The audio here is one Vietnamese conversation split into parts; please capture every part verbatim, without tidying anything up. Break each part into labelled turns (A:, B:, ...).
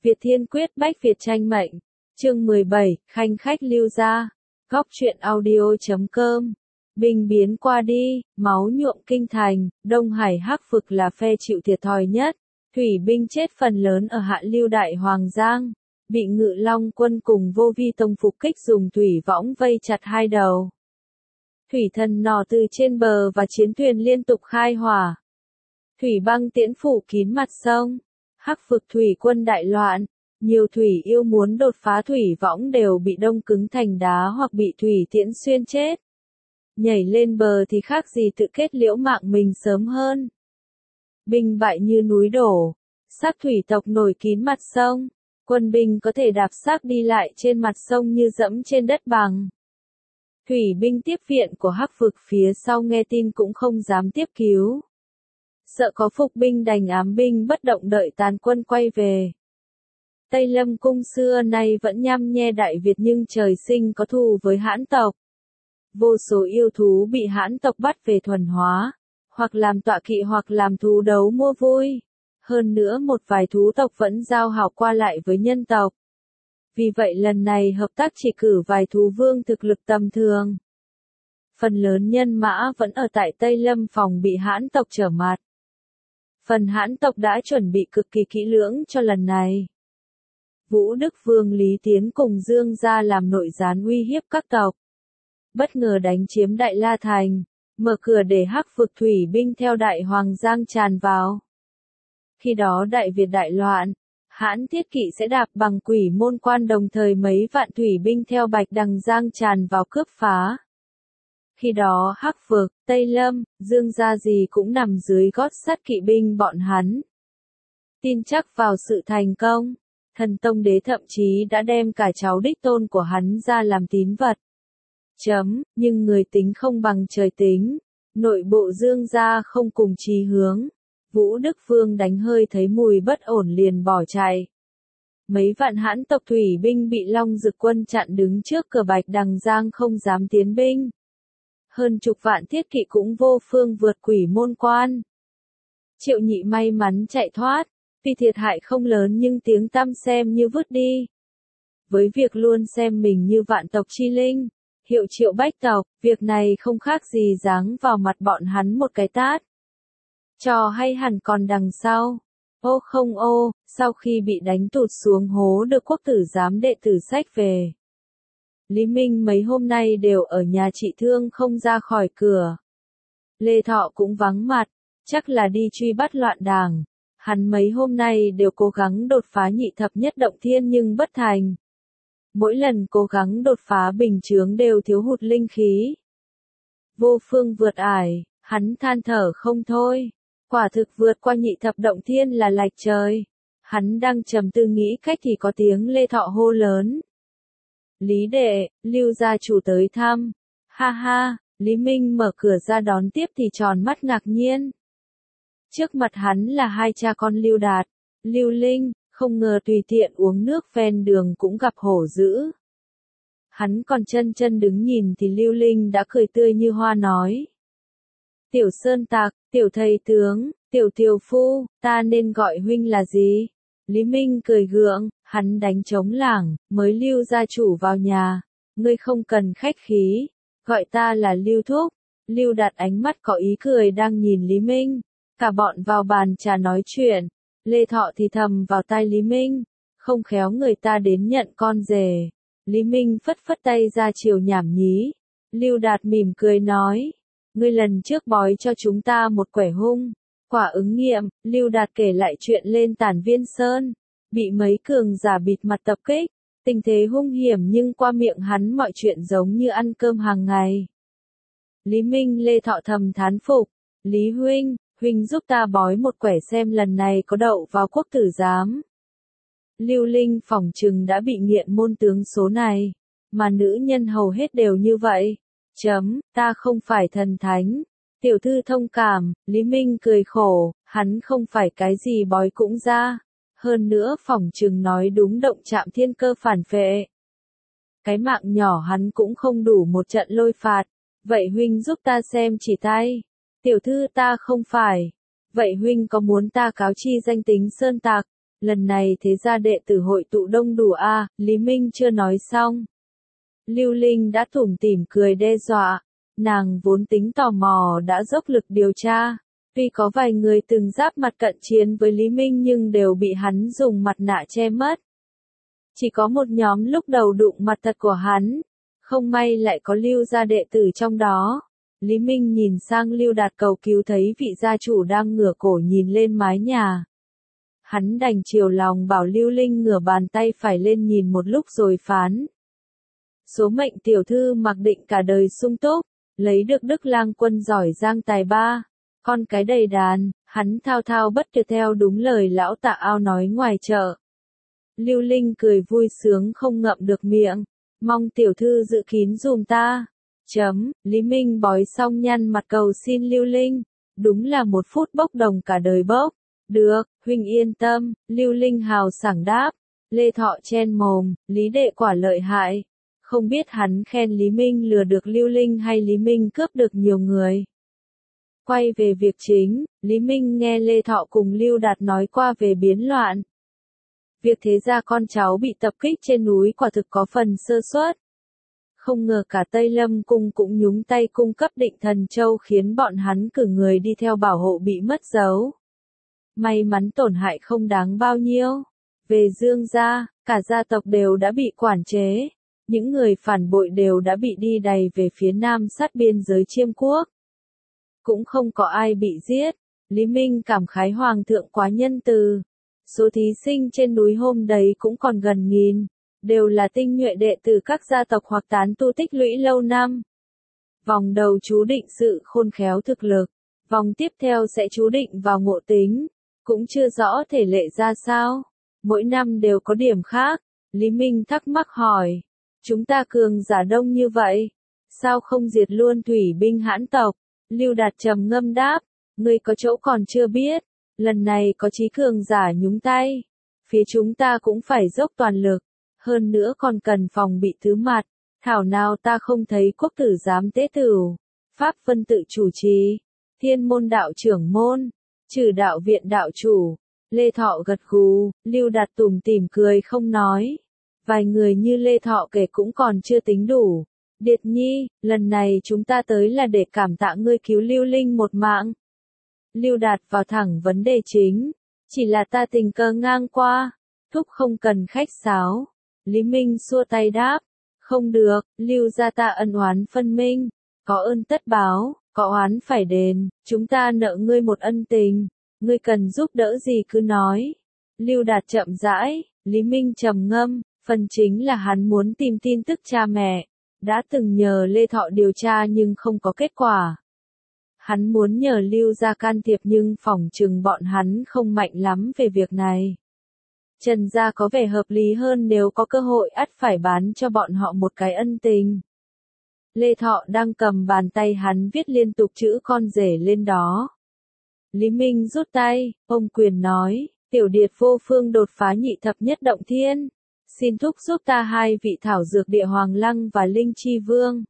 A: Việt Thiên Quyết Bách Việt tranh mệnh. Chương mười bảy, Khanh khách lưu gia. Góc truyện audio chấm com. Binh biến qua đi, máu nhuộm kinh thành, Đông Hải Hắc Vực là phe chịu thiệt thòi nhất. Thủy binh chết phần lớn ở hạ lưu Đại Hoàng Giang, bị Ngự Long quân cùng Vô Vi Tông phục kích dùng thủy võng vây chặt hai đầu. Thủy thần nỏ từ trên bờ và chiến thuyền liên tục khai hỏa. Thủy băng tiễn phủ kín mặt sông. Hắc Vực thủy quân đại loạn, nhiều thủy yêu muốn đột phá thủy võng đều bị đông cứng thành đá hoặc bị thủy tiễn xuyên chết. Nhảy lên bờ thì khác gì tự kết liễu mạng mình sớm hơn. Binh bại như núi đổ, xác thủy tộc nổi kín mặt sông, quân binh có thể đạp xác đi lại trên mặt sông như dẫm trên đất bằng. Thủy binh tiếp viện của Hắc Vực phía sau nghe tin cũng không dám tiếp cứu. Sợ có phục binh đành ám binh bất động đợi tàn quân quay về. Tây Lâm cung xưa nay vẫn nhăm nhe Đại Việt nhưng trời sinh có thù với Hãn tộc. Vô số yêu thú bị Hãn tộc bắt về thuần hóa, hoặc làm tọa kỵ hoặc làm thú đấu mua vui. Hơn nữa một vài thú tộc vẫn giao hảo qua lại với nhân tộc. Vì vậy lần này hợp tác chỉ cử vài thú vương thực lực tầm thường. Phần lớn nhân mã vẫn ở tại Tây Lâm phòng bị Hãn tộc trở mặt. Phần Hãn tộc đã chuẩn bị cực kỳ kỹ lưỡng cho lần này. Vũ Đức Vương Lý Tiến cùng Dương gia làm nội gián uy hiếp các tộc. Bất ngờ đánh chiếm Đại La Thành, mở cửa để Hắc Vực thủy binh theo Đại Hoàng Giang tràn vào. Khi đó Đại Việt đại loạn, Hãn Thiết Kỵ sẽ đạp bằng Quỷ Môn Quan đồng thời mấy vạn thủy binh theo Bạch Đằng Giang tràn vào cướp phá. Khi đó Hắc Vực, Tây Lâm, Dương gia gì cũng nằm dưới gót sắt kỵ binh bọn hắn. Tin chắc vào sự thành công, Thần Tông Đế thậm chí đã đem cả cháu đích tôn của hắn ra làm tín vật. Chấm, nhưng người tính không bằng trời tính, nội bộ Dương gia không cùng chí hướng. Vũ Đức Vương đánh hơi thấy mùi bất ổn liền bỏ chạy. Mấy vạn Hãn tộc thủy binh bị Long Dực quân chặn đứng trước cửa Bạch Đằng Giang không dám tiến binh. Hơn chục vạn thiết kỵ cũng vô phương vượt Quỷ Môn Quan. Triệu Nhị may mắn chạy thoát, tuy thiệt hại không lớn nhưng tiếng tăm xem như vứt đi. Với việc luôn xem mình như vạn tộc chi linh, hiệu triệu bách tộc, việc này không khác gì giáng vào mặt bọn hắn một cái tát. Trò hay hẳn còn đằng sau. Ô không ô, sau khi bị đánh tụt xuống hố được quốc tử giám đệ tử sách về. Lý Minh mấy hôm nay đều ở nhà trị thương không ra khỏi cửa. Lê Thọ cũng vắng mặt, chắc là đi truy bắt loạn đảng. Hắn mấy hôm nay đều cố gắng đột phá nhị thập nhất động thiên nhưng bất thành. Mỗi lần cố gắng đột phá bình chướng đều thiếu hụt linh khí. Vô phương vượt ải, hắn than thở không thôi. Quả thực vượt qua nhị thập động thiên là lạch trời. Hắn đang trầm tư nghĩ cách thì có tiếng Lê Thọ hô lớn. Lý đệ, Lưu gia chủ tới thăm. Ha ha, Lý Minh mở cửa ra đón tiếp thì tròn mắt ngạc nhiên. Trước mặt hắn là hai cha con Lưu Đạt, Lưu Linh, không ngờ tùy tiện uống nước ven đường cũng gặp hổ dữ. Hắn còn chân chân đứng nhìn thì Lưu Linh đã cười tươi như hoa nói. Tiểu Sơn Tạc, tiểu thầy tướng, tiểu tiều phu, ta nên gọi huynh là gì? Lý Minh cười gượng, hắn đánh trống lảng, mới Lưu gia chủ vào nhà, ngươi không cần khách khí, gọi ta là Lưu Thúc. Lưu Đạt ánh mắt có ý cười đang nhìn Lý Minh, cả bọn vào bàn trà nói chuyện, Lê Thọ thì thầm vào tai Lý Minh, không khéo người ta đến nhận con rể. Lý Minh phất phất tay ra chiều nhảm nhí, Lưu Đạt mỉm cười nói, ngươi lần trước bói cho chúng ta một quẻ hung. Quả ứng nghiệm, Lưu Đạt kể lại chuyện lên Tản Viên Sơn, bị mấy cường giả bịt mặt tập kích, tình thế hung hiểm nhưng qua miệng hắn mọi chuyện giống như ăn cơm hàng ngày. Lý Minh Lê Thọ thầm thán phục, Lý huynh, huynh giúp ta bói một quẻ xem lần này có đậu vào quốc tử giám. Lưu Linh phỏng chừng đã bị nghiện môn tướng số này, mà nữ nhân hầu hết đều như vậy. Chấm, ta không phải thần thánh. Tiểu thư thông cảm, Lý Minh cười khổ, hắn không phải cái gì bói cũng ra. Hơn nữa phỏng chừng nói đúng động chạm thiên cơ phản phệ. Cái mạng nhỏ hắn cũng không đủ một trận lôi phạt. Vậy huynh giúp ta xem chỉ tay. Tiểu thư ta không phải. Vậy huynh có muốn ta cáo chi danh tính Sơn Tạc? lần này thế gia đệ tử hội tụ đông đủ a, à, Lý Minh chưa nói xong. Lưu Linh đã tủm tỉm cười đe dọa, nàng vốn tính tò mò đã dốc lực điều tra. Tuy có vài người từng giáp mặt cận chiến với Lý Minh nhưng đều bị hắn dùng mặt nạ che mất. Chỉ có một nhóm lúc đầu đụng mặt thật của hắn, không may lại có Lưu gia đệ tử trong đó. Lý Minh nhìn sang Lưu Đạt cầu cứu thấy vị gia chủ đang ngửa cổ nhìn lên mái nhà. Hắn đành chiều lòng bảo Lưu Linh ngửa bàn tay phải lên nhìn một lúc rồi phán. Số mệnh tiểu thư mặc định cả đời sung túc, lấy được Đức Lang Quân giỏi giang tài ba, con cái đầy đàn, hắn thao thao bất tuyệt theo đúng lời lão Tạ Ao nói ngoài chợ. Lưu Linh cười vui sướng không ngậm được miệng, mong tiểu thư giữ kín dùm ta. Chấm, Lý Minh bói xong nhăn mặt cầu xin Lưu Linh, đúng là một phút bốc đồng cả đời bốc. Được, huynh yên tâm, Lưu Linh hào sảng đáp. Lê Thọ chen mồm, Lý đệ quả lợi hại. Không biết hắn khen Lý Minh lừa được Lưu Linh hay Lý Minh cướp được nhiều người. Quay về việc chính, Lý Minh nghe Lê Thọ cùng Lưu Đạt nói qua về biến loạn. Việc thế gia con cháu bị tập kích trên núi quả thực có phần sơ suất. Không ngờ cả Tây Lâm Cung cũng nhúng tay cung cấp Định Thần Châu khiến bọn hắn cử người đi theo bảo hộ bị mất dấu. May mắn tổn hại không đáng bao nhiêu. Về Dương gia, cả gia tộc đều đã bị quản chế. Những người phản bội đều đã bị đi đày về phía nam sát biên giới Chiêm Quốc. Cũng không có ai bị giết. Lý Minh cảm khái Hoàng thượng quá nhân từ. Số thí sinh trên núi hôm đấy cũng còn gần nghìn. Đều là tinh nhuệ đệ tử các gia tộc hoặc tán tu tích lũy lâu năm. Vòng đầu chú định sự khôn khéo thực lực. Vòng tiếp theo sẽ chú định vào ngộ tính. Cũng chưa rõ thể lệ ra sao. Mỗi năm đều có điểm khác. Lý Minh thắc mắc hỏi. Chúng ta cường giả đông như vậy. Sao không diệt luôn thủy binh hãn tộc? Lưu Đạt trầm ngâm đáp. Ngươi có chỗ còn chưa biết. Lần này có chí cường giả nhúng tay. Phía chúng ta cũng phải dốc toàn lực. Hơn nữa còn cần phòng bị thứ mặt. Thảo nào ta không thấy quốc tử giám tế tửu. Pháp phân tự chủ trì. Thiên môn đạo trưởng môn. Trừ đạo viện đạo chủ. Lê Thọ gật gù. Lưu Đạt tủm tỉm cười không nói. Vài người như Lê Thọ kể cũng còn chưa tính đủ. Điệt Nhi, lần này chúng ta tới là để cảm tạ ngươi cứu Lưu Linh một mạng. Lưu Đạt vào thẳng vấn đề chính. Chỉ là ta tình cờ ngang qua. Thúc không cần khách sáo. Lý Minh xua tay đáp. Không được, Lưu gia ta ân oán phân minh. Có ơn tất báo, có oán phải đền. Chúng ta nợ ngươi một ân tình. Ngươi cần giúp đỡ gì cứ nói. Lưu Đạt chậm rãi. Lý Minh trầm ngâm. Phần chính là hắn muốn tìm tin tức cha mẹ. Đã từng nhờ Lê Thọ điều tra nhưng không có kết quả. Hắn muốn nhờ Lưu gia can thiệp nhưng phỏng chừng bọn hắn không mạnh lắm về việc này. Trần gia có vẻ hợp lý hơn nếu có cơ hội ắt phải bán cho bọn họ một cái ân tình. Lê Thọ đang cầm bàn tay hắn viết liên tục chữ con rể lên đó. Lý Minh rút tay, ông quyền nói, tiểu điệt vô phương đột phá nhị thập nhất động thiên. Xin thúc giúp ta hai vị thảo dược địa hoàng lăng và linh chi vương.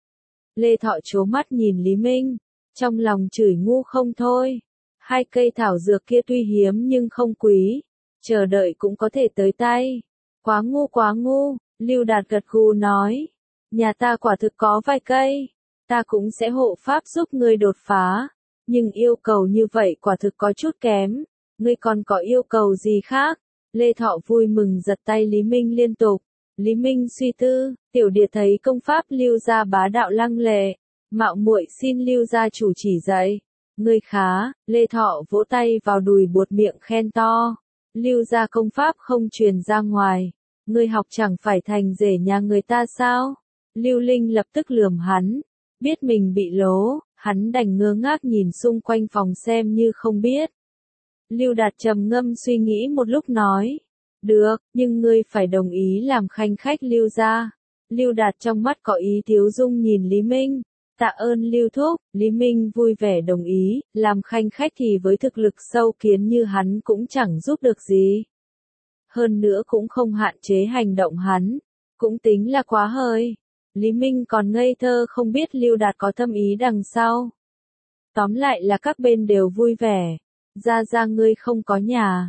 A: Lê Thọ trố mắt nhìn Lý Minh, trong lòng chửi ngu không thôi. Hai cây thảo dược kia tuy hiếm nhưng không quý, chờ đợi cũng có thể tới tay. Quá ngu quá ngu, Lưu Đạt gật gù nói. Nhà ta quả thực có vài cây, ta cũng sẽ hộ pháp giúp ngươi đột phá. Nhưng yêu cầu như vậy quả thực có chút kém, ngươi còn có yêu cầu gì khác? Lê Thọ vui mừng giật tay Lý Minh liên tục. Lý Minh suy tư, tiểu điệt thấy công pháp Lưu gia bá đạo lăng lệ, mạo muội xin Lưu gia chủ chỉ dạy. Ngươi khá, Lê Thọ vỗ tay vào đùi buột miệng khen to. Lưu gia công pháp không truyền ra ngoài, ngươi học chẳng phải thành rể nhà người ta sao? Lưu Linh lập tức lườm hắn, biết mình bị lố, hắn đành ngơ ngác nhìn xung quanh phòng xem như không biết. Lưu Đạt trầm ngâm suy nghĩ một lúc nói, được, nhưng ngươi phải đồng ý làm khanh khách Lưu gia. Lưu Đạt trong mắt có ý thiếu dung nhìn Lý Minh, tạ ơn Lưu thúc. Lý Minh vui vẻ đồng ý, làm khanh khách thì với thực lực sâu kiến như hắn cũng chẳng giúp được gì. Hơn nữa cũng không hạn chế hành động hắn, cũng tính là quá hơi. Lý Minh còn ngây thơ không biết Lưu Đạt có thâm ý đằng sau. Tóm lại là các bên đều vui vẻ. Ra ra ngươi không có nhà.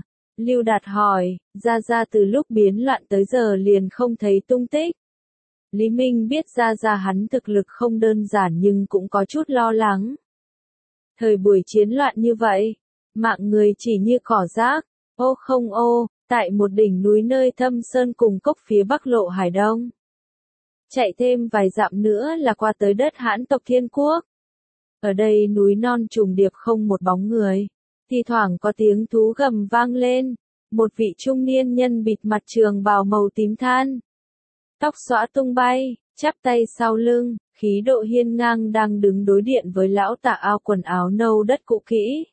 A: Lưu Đạt hỏi, Gia Gia từ lúc biến loạn tới giờ liền không thấy tung tích. Lý Minh biết Gia Gia hắn thực lực không đơn giản nhưng cũng có chút lo lắng. Thời buổi chiến loạn như vậy, mạng người chỉ như cỏ rác, ô không ô, tại một đỉnh núi nơi thâm sơn cùng cốc phía bắc lộ Hải Đông. Chạy thêm vài dặm nữa là qua tới đất Hãn tộc Thiên Quốc. Ở đây núi non trùng điệp không một bóng người, thi thoảng có tiếng thú gầm vang lên, một vị trung niên nhân bịt mặt trường bào màu tím than. Tóc xõa tung bay, chắp tay sau lưng, khí độ hiên ngang đang đứng đối điện với lão Tạ Ao quần áo nâu đất cũ kỹ.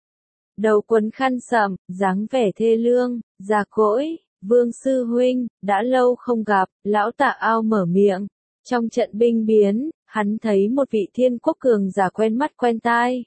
A: Đầu quần khăn sậm, dáng vẻ thê lương, già cỗi, Vương sư huynh, đã lâu không gặp, lão Tạ Ao mở miệng. Trong trận binh biến, hắn thấy một vị thiên quốc cường giả quen mắt quen tai.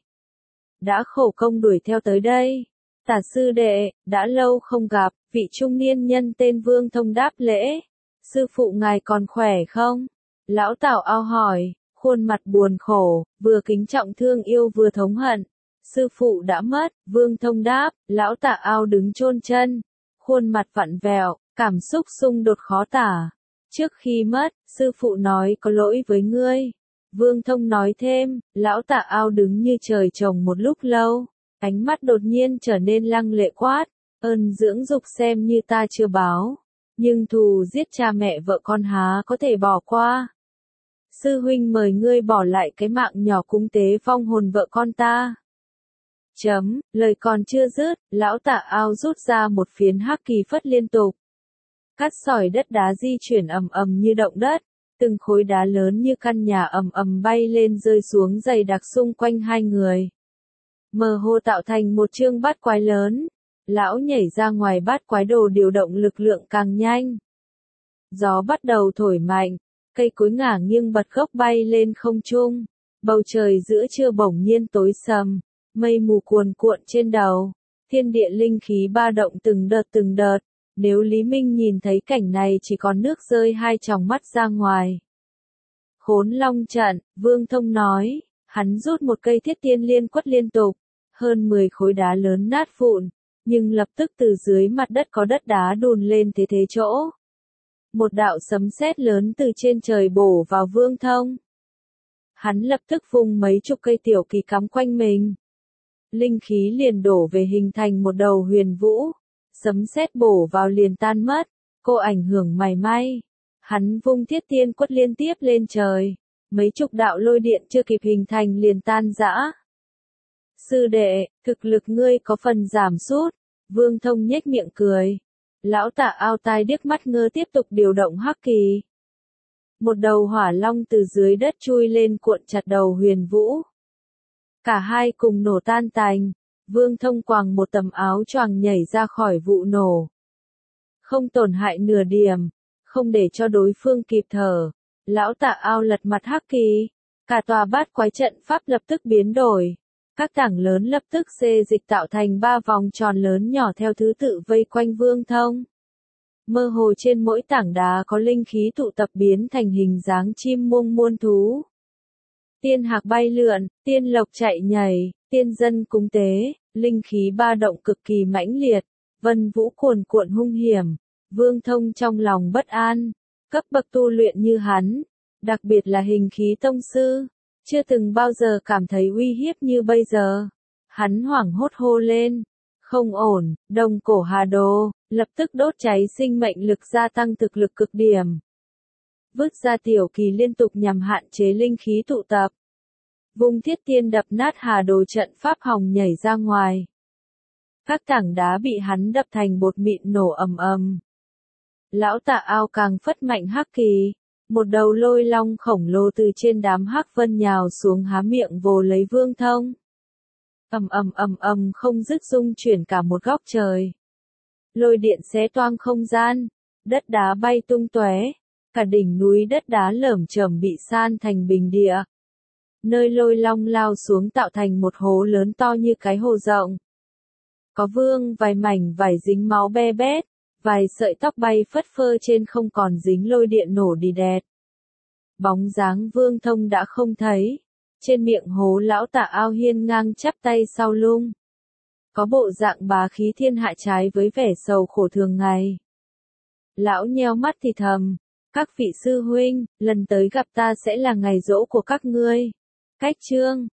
A: Đã khổ công đuổi theo tới đây. Tả sư đệ, đã lâu không gặp, vị trung niên nhân tên Vương Thông đáp lễ. Sư phụ ngài còn khỏe không? Lão Tào Ao hỏi, khuôn mặt buồn khổ, vừa kính trọng thương yêu vừa thống hận. Sư phụ đã mất, Vương Thông đáp, lão Tạ Ao đứng chôn chân, khuôn mặt vặn vẹo, cảm xúc xung đột khó tả. Trước khi mất, sư phụ nói có lỗi với ngươi. Vương Thông nói thêm, lão Tạ Ao đứng như trời trồng một lúc lâu, ánh mắt đột nhiên trở nên lăng lệ quát, ơn dưỡng dục xem như ta chưa báo, nhưng thù giết cha mẹ vợ con há có thể bỏ qua. Sư huynh mời ngươi bỏ lại cái mạng nhỏ cúng tế vong hồn vợ con ta. Chấm, lời còn chưa dứt, lão Tạ Ao rút ra một phiến hắc kỳ phất liên tục. Cát sỏi đất đá di chuyển ầm ầm như động đất, từng khối đá lớn như căn nhà ầm ầm bay lên rơi xuống dày đặc xung quanh hai người. Mơ hồ tạo thành một chương bát quái lớn, lão nhảy ra ngoài bát quái đồ điều động lực lượng càng nhanh. Gió bắt đầu thổi mạnh, cây cối ngả nghiêng bật gốc bay lên không trung, bầu trời giữa trưa bỗng nhiên tối sầm, mây mù cuồn cuộn trên đầu, thiên địa linh khí ba động từng đợt từng đợt. Nếu Lý Minh nhìn thấy cảnh này chỉ còn nước rơi hai tròng mắt ra ngoài. Khốn Long trận, Vương Thông nói, hắn rút một cây thiết tiên liên quất liên tục, hơn mười khối đá lớn nát vụn, nhưng lập tức từ dưới mặt đất có đất đá đùn lên thế thế chỗ. Một đạo sấm sét lớn từ trên trời bổ vào Vương Thông. Hắn lập tức vung mấy chục cây tiểu kỳ cắm quanh mình. Linh khí liền đổ về hình thành một đầu huyền vũ. Sấm sét bổ vào liền tan mất, cô ảnh hưởng mảy may. Hắn vung thiết tiên quất liên tiếp lên trời, mấy chục đạo lôi điện chưa kịp hình thành liền tan rã. Sư đệ, thực lực ngươi có phần giảm sút, Vương Thông nhếch miệng cười. Lão Tạ Ao tai điếc mắt ngơ tiếp tục điều động hắc kỳ. Một đầu hỏa long từ dưới đất chui lên cuộn chặt đầu huyền vũ. Cả hai cùng nổ tan tành. Vương Thông quàng một tấm áo choàng nhảy ra khỏi vụ nổ. Không tổn hại nửa điểm, không để cho đối phương kịp thở. Lão Tạ Ao lật mặt hắc kỳ. Cả tòa bát quái trận pháp lập tức biến đổi. Các tảng lớn lập tức xê dịch tạo thành ba vòng tròn lớn nhỏ theo thứ tự vây quanh Vương Thông. Mơ hồ trên mỗi tảng đá có linh khí tụ tập biến thành hình dáng chim muông muôn thú. Tiên hạc bay lượn, tiên lộc chạy nhảy, tiên dân cúng tế, linh khí ba động cực kỳ mãnh liệt, vân vũ cuồn cuộn hung hiểm. Vương Thông trong lòng bất an, cấp bậc tu luyện như hắn, đặc biệt là hình khí tông sư, chưa từng bao giờ cảm thấy uy hiếp như bây giờ. Hắn hoảng hốt hô lên, không ổn, đồng cổ hà đồ, lập tức đốt cháy sinh mệnh lực gia tăng thực lực cực điểm. Vứt ra tiểu kỳ liên tục nhằm hạn chế linh khí tụ tập. Vung thiết tiên đập nát hà đồ trận pháp hòng nhảy ra ngoài. Các tảng đá bị hắn đập thành bột mịn nổ ầm ầm. Lão Tạ Ao càng phất mạnh hắc kỳ, một đầu lôi long khổng lồ từ trên đám hắc vân nhào xuống há miệng vồ lấy Vương Thông. Ầm ầm ầm ầm không dứt rung chuyển cả một góc trời. Lôi điện xé toang không gian, đất đá bay tung tóe, cả đỉnh núi đất đá lởm chởm bị san thành bình địa. Nơi lôi long lao xuống tạo thành một hố lớn to như cái hồ rộng. Có vương vài mảnh vải dính máu be bét, vài sợi tóc bay phất phơ trên không còn dính lôi điện nổ đi đẹt. Bóng dáng Vương Thông đã không thấy. Trên miệng hố lão Tạ Ao hiên ngang chắp tay sau lưng. có bộ dạng bá khí thiên hạ trái với vẻ sầu khổ thường ngày. Lão nheo mắt thì thầm, các vị sư huynh, lần tới gặp ta sẽ là ngày giỗ của các ngươi. Cách chương